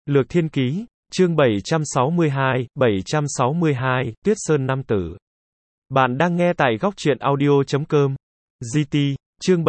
Lược Thiên Ký, chương 762, Tuyết Sơn Nam Tử. Bạn đang nghe tại góc truyện audio.com. GT, chương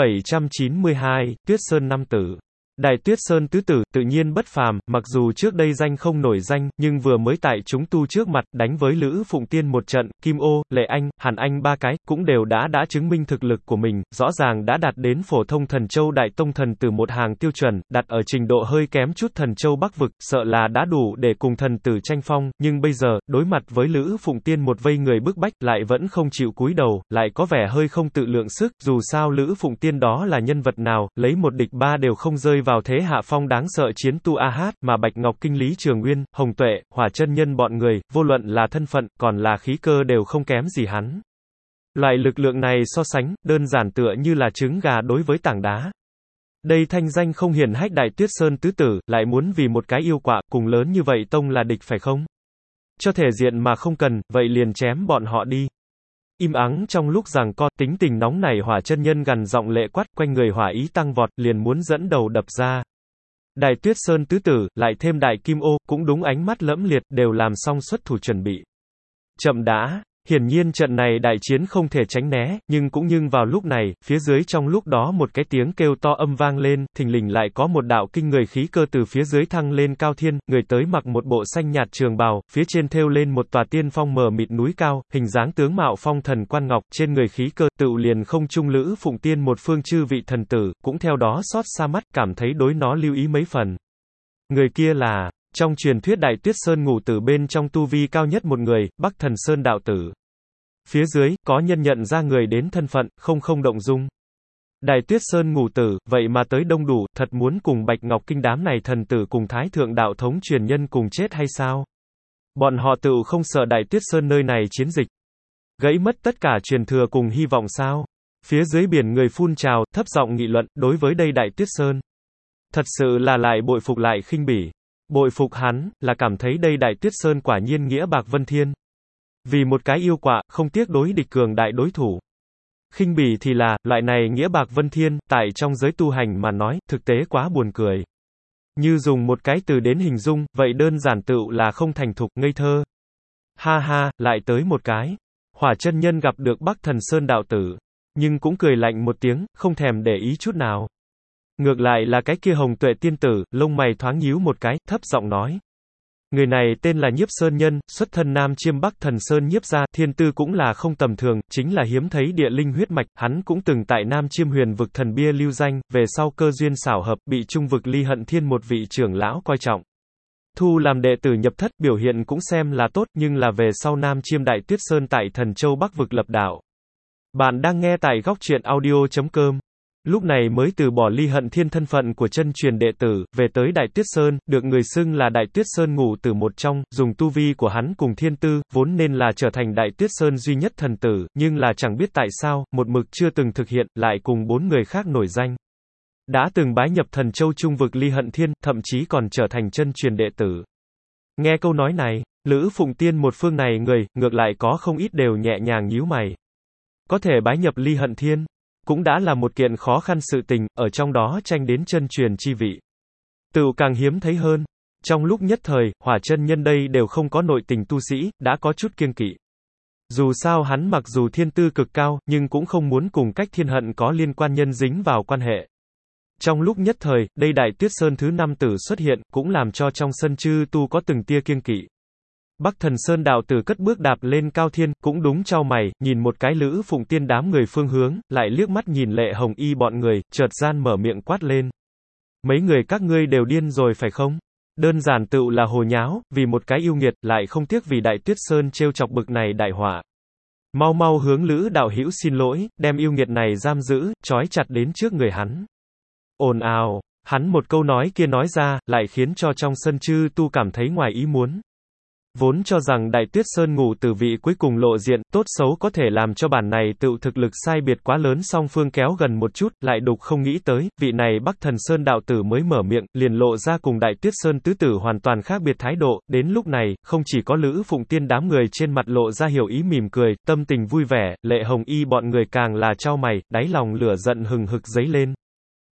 792, Tuyết Sơn Nam Tử. Đại Tuyết Sơn tứ tử, tự nhiên bất phàm, mặc dù trước đây danh không nổi danh, nhưng vừa mới tại chúng tu trước mặt, đánh với Lữ Phụng Tiên một trận, Kim Ô, Lệ Anh, Hàn Anh ba cái, cũng đều đã chứng minh thực lực của mình, rõ ràng đã đạt đến phổ thông Thần Châu Đại Tông Thần Tử một hàng tiêu chuẩn, đặt ở trình độ hơi kém chút Thần Châu Bắc Vực, sợ là đã đủ để cùng thần tử tranh phong, nhưng bây giờ, đối mặt với Lữ Phụng Tiên một vây người bức bách, lại vẫn không chịu cúi đầu, lại có vẻ hơi không tự lượng sức, dù sao Lữ Phụng Tiên đó là nhân vật nào, lấy một địch ba đều không rơi vào thế hạ phong đáng sợ chiến tu A-hát, mà Bạch Ngọc Kinh Lý Trường Uyên, Hồng Tuệ, Hỏa Chân Nhân bọn người, vô luận là thân phận, còn là khí cơ đều không kém gì hắn. Loại lực lượng này so sánh, đơn giản tựa như là trứng gà đối với tảng đá. Đây thanh danh không hiển hách Đại Tuyết Sơn tứ tử, lại muốn vì một cái yêu quạ, cùng lớn như vậy tông là địch phải không? Cho thể diện mà không cần, vậy liền chém bọn họ đi. Im ắng trong lúc giằng co, tính tình nóng nảy Hỏa Chân Nhân gằn giọng lệ quát, quanh người hỏa ý tăng vọt, liền muốn dẫn đầu đập ra. Đại Tuyết Sơn tứ tử, lại thêm Đại Kim Ô, cũng đúng ánh mắt lẫm liệt, đều làm xong xuất thủ chuẩn bị. Chậm đã. Hiển nhiên trận này đại chiến không thể tránh né, nhưng vào lúc này, phía dưới trong lúc đó một cái tiếng kêu to âm vang lên, thình lình lại có một đạo kinh người khí cơ từ phía dưới thăng lên cao thiên, người tới mặc một bộ xanh nhạt trường bào, phía trên thêu lên một tòa tiên phong mờ mịt núi cao, hình dáng tướng mạo phong thần quan ngọc, trên người khí cơ, tựu liền không trung Lữ Phụng Tiên một phương chư vị thần tử, cũng theo đó xót xa mắt, cảm thấy đối nó lưu ý mấy phần. Người kia là trong truyền thuyết Đại Tuyết Sơn ngũ tử bên trong tu vi cao nhất một người, Bắc Thần Sơn đạo tử. Phía dưới, có nhân nhận ra người đến thân phận, không động dung. Đại Tuyết Sơn ngũ tử, vậy mà tới đông đủ, thật muốn cùng Bạch Ngọc Kinh đám này thần tử cùng Thái Thượng đạo thống truyền nhân cùng chết hay sao? Bọn họ tự không sợ Đại Tuyết Sơn nơi này chiến dịch. Gãy mất tất cả truyền thừa cùng hy vọng sao? Phía dưới biển người phun trào, thấp giọng nghị luận, đối với đây Đại Tuyết Sơn. Thật sự là lại bội phục lại khinh bỉ. Bội phục hắn, là cảm thấy đây Đại Tuyết Sơn quả nhiên nghĩa bạc vân thiên. Vì một cái yêu quạ, không tiếc đối địch cường đại đối thủ. Khinh bỉ thì là, loại này nghĩa bạc vân thiên, tại trong giới tu hành mà nói, thực tế quá buồn cười. Như dùng một cái từ đến hình dung, vậy đơn giản tựu là không thành thục, ngây thơ. Ha ha, lại tới một cái. Hỏa Chân Nhân gặp được Bắc Thần Sơn đạo tử, nhưng cũng cười lạnh một tiếng, không thèm để ý chút nào. Ngược lại là cái kia Hồng Tuệ tiên tử, lông mày thoáng nhíu một cái, thấp giọng nói. Người này tên là Nhiếp Sơn Nhân, xuất thân Nam Chiêm Bắc Thần Sơn Nhiếp gia, thiên tư cũng là không tầm thường, chính là hiếm thấy địa linh huyết mạch, hắn cũng từng tại Nam Chiêm Huyền vực thần bia lưu danh, về sau cơ duyên xảo hợp, bị trung vực Ly Hận Thiên một vị trưởng lão coi trọng. Thu làm đệ tử nhập thất, biểu hiện cũng xem là tốt, nhưng là về sau Nam Chiêm Đại Tuyết Sơn tại Thần Châu Bắc vực lập đạo. Bạn đang nghe tại góc truyện audio.com. Lúc này mới từ bỏ Ly Hận Thiên thân phận của chân truyền đệ tử, về tới Đại Tuyết Sơn, được người xưng là Đại Tuyết Sơn ngũ tử một trong, dùng tu vi của hắn cùng thiên tư, vốn nên là trở thành Đại Tuyết Sơn duy nhất thần tử, nhưng là chẳng biết tại sao, một mực chưa từng thực hiện, lại cùng 4 người khác nổi danh. Đã từng bái nhập Thần Châu Trung vực Ly Hận Thiên, thậm chí còn trở thành chân truyền đệ tử. Nghe câu nói này, Lữ Phụng Tiên một phương này người, ngược lại có không ít đều nhẹ nhàng nhíu mày. Có thể bái nhập Ly Hận Thiên, cũng đã là một kiện khó khăn sự tình, ở trong đó tranh đến chân truyền chi vị. Tựu càng hiếm thấy hơn. Trong lúc nhất thời, Hỏa Chân Nhân đây đều không có nội tình tu sĩ, đã có chút kiêng kỵ. Dù sao hắn mặc dù thiên tư cực cao, nhưng cũng không muốn cùng cách thiên hận có liên quan nhân dính vào quan hệ. Trong lúc nhất thời, đây Đại Tuyết Sơn thứ 5 tử xuất hiện, cũng làm cho trong sân chư tu có từng tia kiêng kỵ. Bắc Thần Sơn đạo tử cất bước đạp lên cao thiên, cũng đúng chau mày, nhìn một cái Lữ Phụng Tiên đám người phương hướng, lại liếc mắt nhìn Lệ Hồng Y bọn người, chợt gian mở miệng quát lên. Mấy người các ngươi đều điên rồi phải không? Đơn giản tựu là hồ nháo, vì một cái yêu nghiệt, lại không tiếc vì Đại Tuyết Sơn trêu chọc bực này đại họa. Mau mau hướng Lữ đạo hữu xin lỗi, đem yêu nghiệt này giam giữ, trói chặt đến trước người hắn. Ồn ào, hắn một câu nói kia nói ra, lại khiến cho trong sân chư tu cảm thấy ngoài ý muốn. Vốn cho rằng Đại Tuyết Sơn ngũ tử vị cuối cùng lộ diện, tốt xấu có thể làm cho bản này tự thực lực sai biệt quá lớn song phương kéo gần một chút, lại đục không nghĩ tới, vị này Bắc Thần Sơn đạo tử mới mở miệng, liền lộ ra cùng Đại Tuyết Sơn tứ tử hoàn toàn khác biệt thái độ, đến lúc này, không chỉ có Lữ Phụng Tiên đám người trên mặt lộ ra hiểu ý mỉm cười, tâm tình vui vẻ, Lệ Hồng Y bọn người càng là chau mày, đáy lòng lửa giận hừng hực dấy lên.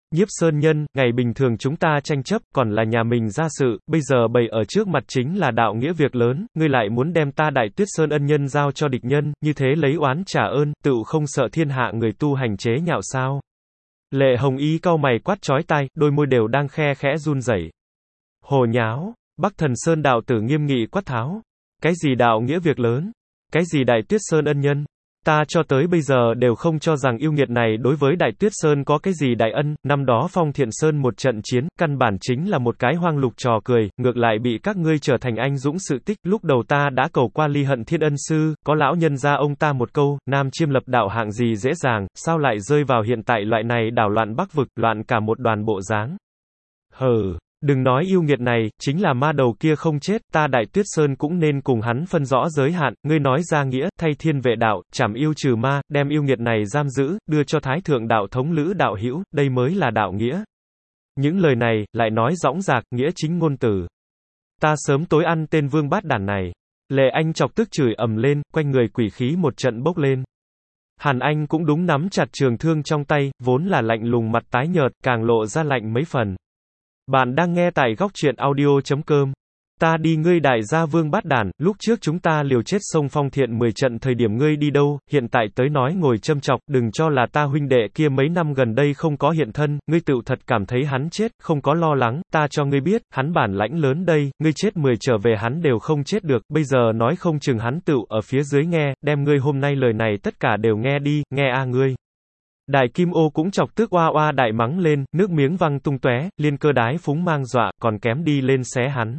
Nhiếp Sơn Nhân, ngày bình thường chúng ta tranh chấp, còn là nhà mình ra sự, bây giờ bày ở trước mặt chính là đạo nghĩa việc lớn, ngươi lại muốn đem ta Đại Tuyết Sơn ân nhân giao cho địch nhân, như thế lấy oán trả ơn, tựu không sợ thiên hạ người tu hành chế nhạo sao? Lệ Hồng Y cau mày quát chói tai, đôi môi đều đang khe khẽ run rẩy. Hồ nháo, Bắc Thần Sơn đạo tử nghiêm nghị quát tháo. Cái gì đạo nghĩa việc lớn? Cái gì Đại Tuyết Sơn ân nhân? Ta cho tới bây giờ đều không cho rằng yêu nghiệt này đối với Đại Tuyết Sơn có cái gì đại ân, năm đó Phong Thiện Sơn một trận chiến, căn bản chính là một cái hoang lục trò cười, ngược lại bị các ngươi trở thành anh dũng sự tích, lúc đầu ta đã cầu qua Ly Hận Thiên Ân Sư, có lão nhân ra ông ta một câu, Nam Chiêm lập đạo hạng gì dễ dàng, sao lại rơi vào hiện tại loại này đảo loạn Bắc vực, loạn cả một đoàn bộ dáng. Hừ. Đừng nói yêu nghiệt này, chính là ma đầu kia không chết, ta Đại Tuyết Sơn cũng nên cùng hắn phân rõ giới hạn, ngươi nói ra nghĩa, thay thiên vệ đạo, trảm yêu trừ ma, đem yêu nghiệt này giam giữ, đưa cho Thái Thượng đạo thống Lữ đạo hữu, đây mới là đạo nghĩa. Những lời này, lại nói dõng dạc, nghĩa chính ngôn từ. Ta sớm tối ăn tên vương bát đản này. Lệ Anh chọc tức chửi ầm lên, quanh người quỷ khí một trận bốc lên. Hàn Anh cũng đúng nắm chặt trường thương trong tay, vốn là lạnh lùng mặt tái nhợt, càng lộ ra lạnh mấy phần. Bạn đang nghe tại góc truyện audio.com. Ta đi ngươi đại gia vương bát đản, lúc trước chúng ta liều chết sông Phong Thiện 10 trận thời điểm ngươi đi đâu, hiện tại tới nói ngồi châm chọc, đừng cho là ta huynh đệ kia mấy năm gần đây không có hiện thân, ngươi tựu thật cảm thấy hắn chết, không có lo lắng, ta cho ngươi biết, hắn bản lãnh lớn đây, ngươi chết 10 trở về hắn đều không chết được, bây giờ nói không chừng hắn tựu ở phía dưới nghe, đem ngươi hôm nay lời này tất cả đều nghe đi, nghe a ngươi. Đại Kim Ô cũng chọc tức oa oa đại mắng lên, nước miếng văng tung tóe, liên cơ đái phúng mang dọa, còn kém đi lên xé hắn.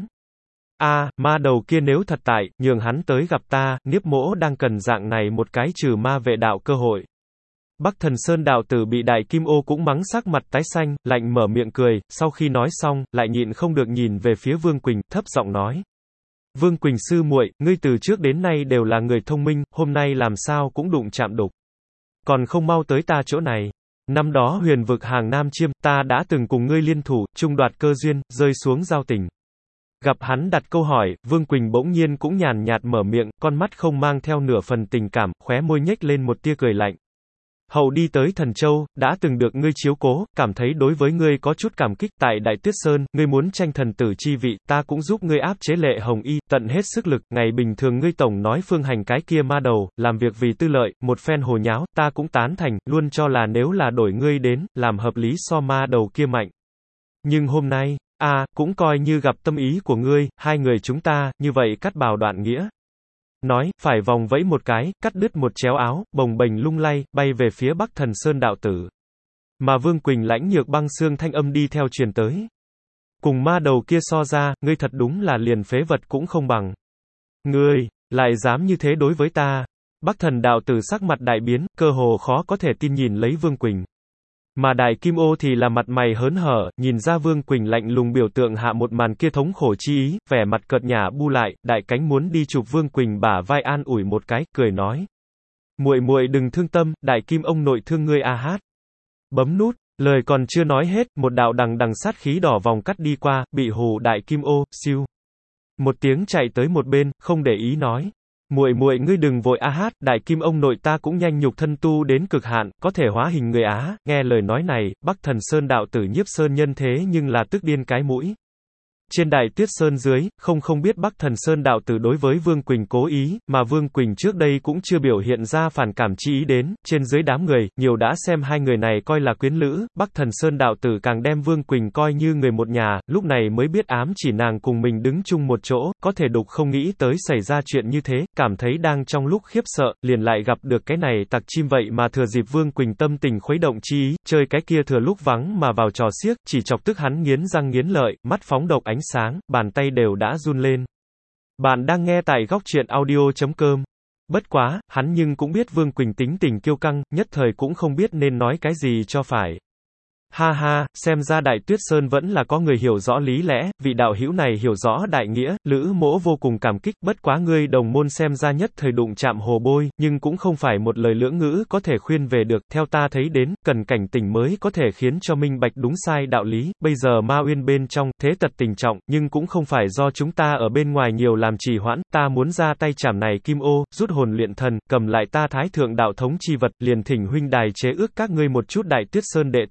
Ma đầu kia nếu thật tại, nhường hắn tới gặp ta, Niếp Mỗ đang cần dạng này một cái trừ ma vệ đạo cơ hội. Bắc Thần Sơn đạo tử bị Đại Kim Ô cũng mắng sắc mặt tái xanh, lạnh mở miệng cười, sau khi nói xong, lại nhịn không được nhìn về phía Vương Quỳnh, thấp giọng nói. Vương Quỳnh sư muội, ngươi từ trước đến nay đều là người thông minh, hôm nay làm sao cũng đụng chạm đục. Còn không mau tới ta chỗ này. Năm đó huyền vực hàng Nam Chiêm, ta đã từng cùng ngươi liên thủ, chung đoạt cơ duyên, rơi xuống giao tình. Gặp hắn đặt câu hỏi, Vương Quỳnh bỗng nhiên cũng nhàn nhạt mở miệng, con mắt không mang theo nửa phần tình cảm, khóe môi nhếch lên một tia cười lạnh. Hậu đi tới Thần Châu, đã từng được ngươi chiếu cố, cảm thấy đối với ngươi có chút cảm kích, tại Đại Tuyết Sơn, ngươi muốn tranh thần tử chi vị, ta cũng giúp ngươi áp chế Lệ Hồng Y, tận hết sức lực, ngày bình thường ngươi tổng nói phương hành cái kia ma đầu, làm việc vì tư lợi, một phen hồ nháo, ta cũng tán thành, luôn cho là nếu là đổi ngươi đến, làm hợp lý so ma đầu kia mạnh. Nhưng hôm nay, cũng coi như gặp tâm ý của ngươi, hai người chúng ta, như vậy cắt bào đoạn nghĩa. Nói, phải vòng vẫy một cái, cắt đứt một chéo áo, bồng bềnh lung lay, bay về phía Bắc Thần Sơn đạo tử. Mà Vương Quỳnh lãnh nhược băng xương thanh âm đi theo truyền tới. Cùng ma đầu kia so ra, ngươi thật đúng là liền phế vật cũng không bằng. Ngươi, lại dám như thế đối với ta. Bắc Thần đạo tử sắc mặt đại biến, cơ hồ khó có thể tin nhìn lấy Vương Quỳnh. Mà Đại Kim Ô thì là mặt mày hớn hở, nhìn ra Vương Quỳnh lạnh lùng biểu tượng hạ một màn kia thống khổ chi ý, vẻ mặt cợt nhả bu lại, Đại Cánh muốn đi chụp Vương Quỳnh bả vai an ủi một cái, cười nói. Muội muội đừng thương tâm, Đại Kim ông nội thương ngươi hát. Bấm nút, lời còn chưa nói hết, một đạo đằng đằng sát khí đỏ vòng cắt đi qua, bị hù Đại Kim Ô, siêu. Một tiếng chạy tới một bên, không để ý nói. Muội muội ngươi đừng vội hát, Đại Kim ông nội ta cũng nhanh nhục thân tu đến cực hạn, có thể hóa hình người á. Nghe lời nói này, Bắc Thần Sơn đạo tử Nhiếp Sơn Nhân thế nhưng là tức điên cái mũi. Trên Đại Tuyết Sơn dưới, không biết Bắc Thần Sơn đạo tử đối với Vương Quỳnh cố ý, mà Vương Quỳnh trước đây cũng chưa biểu hiện ra phản cảm chi ý đến, trên dưới đám người, nhiều đã xem hai người này coi là quyến lữ, Bắc Thần Sơn đạo tử càng đem Vương Quỳnh coi như người một nhà, lúc này mới biết ám chỉ nàng cùng mình đứng chung một chỗ, có thể đục không nghĩ tới xảy ra chuyện như thế, cảm thấy đang trong lúc khiếp sợ, liền lại gặp được cái này tặc chim vậy mà thừa dịp Vương Quỳnh tâm tình khuấy động chi ý, chơi cái kia thừa lúc vắng mà vào trò xiếc, chỉ chọc tức hắn nghiến răng nghiến lợi, mắt phóng độc ánh sáng, bàn tay đều đã run lên. Bạn đang nghe tại góc truyện audio.com. Bất quá, hắn nhưng cũng biết Vương Quỳnh tính tình kiêu căng, nhất thời cũng không biết nên nói cái gì cho phải. Ha ha, xem ra Đại Tuyết Sơn vẫn là có người hiểu rõ lý lẽ, vị đạo hữu này hiểu rõ đại nghĩa, Lữ Mỗ vô cùng cảm kích, bất quá ngươi đồng môn xem ra nhất thời đụng chạm hồ bôi, nhưng cũng không phải một lời lưỡng ngữ có thể khuyên về được, theo ta thấy đến, cần cảnh tỉnh mới có thể khiến cho minh bạch đúng sai đạo lý, bây giờ Ma Uyên bên trong, thế tật tình trọng, nhưng cũng không phải do chúng ta ở bên ngoài nhiều làm trì hoãn, ta muốn ra tay chảm này Kim Ô, rút hồn luyện thần, cầm lại ta Thái Thượng đạo thống chi vật, liền thỉnh huynh đài chế ước các ngươi một chút Đại Tuyết Sơn đệ tử, mà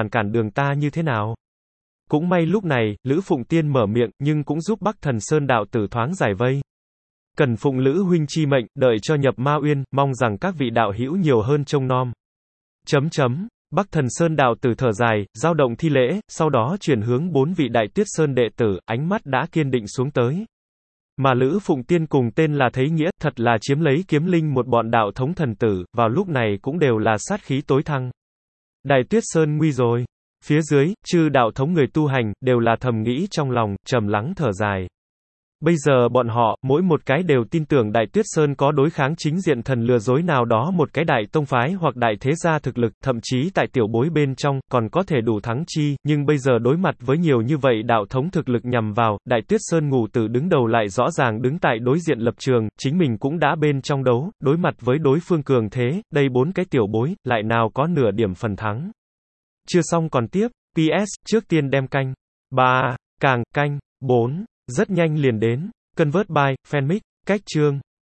màn cản đường ta như thế nào? Cũng may lúc này, Lữ Phụng Tiên mở miệng, nhưng cũng giúp Bắc Thần Sơn đạo tử thoáng giải vây. Cần phụng Lữ huynh chi mệnh, đợi cho nhập Ma Uyên, mong rằng các vị đạo hữu nhiều hơn trông nom. Bắc Thần Sơn đạo tử thở dài, dao động thi lễ, sau đó chuyển hướng 4 vị Đại Tuyết Sơn đệ tử, ánh mắt đã kiên định xuống tới. Mà Lữ Phụng Tiên cùng tên là Thấy Nghĩa, thật là chiếm lấy kiếm linh một bọn đạo thống thần tử, vào lúc này cũng đều là sát khí tối thăng. Đại Tuyết Sơn nguy rồi. Phía dưới, chư đạo thống người tu hành, đều là thầm nghĩ trong lòng, trầm lắng thở dài. Bây giờ bọn họ, mỗi một cái đều tin tưởng Đại Tuyết Sơn có đối kháng chính diện thần lừa dối nào đó một cái đại tông phái hoặc đại thế gia thực lực, thậm chí tại tiểu bối bên trong, còn có thể đủ thắng chi, nhưng bây giờ đối mặt với nhiều như vậy đạo thống thực lực nhằm vào, Đại Tuyết Sơn ngủ tử đứng đầu lại rõ ràng đứng tại đối diện lập trường, chính mình cũng đã bên trong đấu, đối mặt với đối phương cường thế, đây 4 cái tiểu bối, lại nào có nửa điểm phần thắng. Chưa xong còn tiếp, PS, trước tiên đem canh 3, càng, canh 4, rất nhanh liền đến. Convert by, Fanmic, cách chương.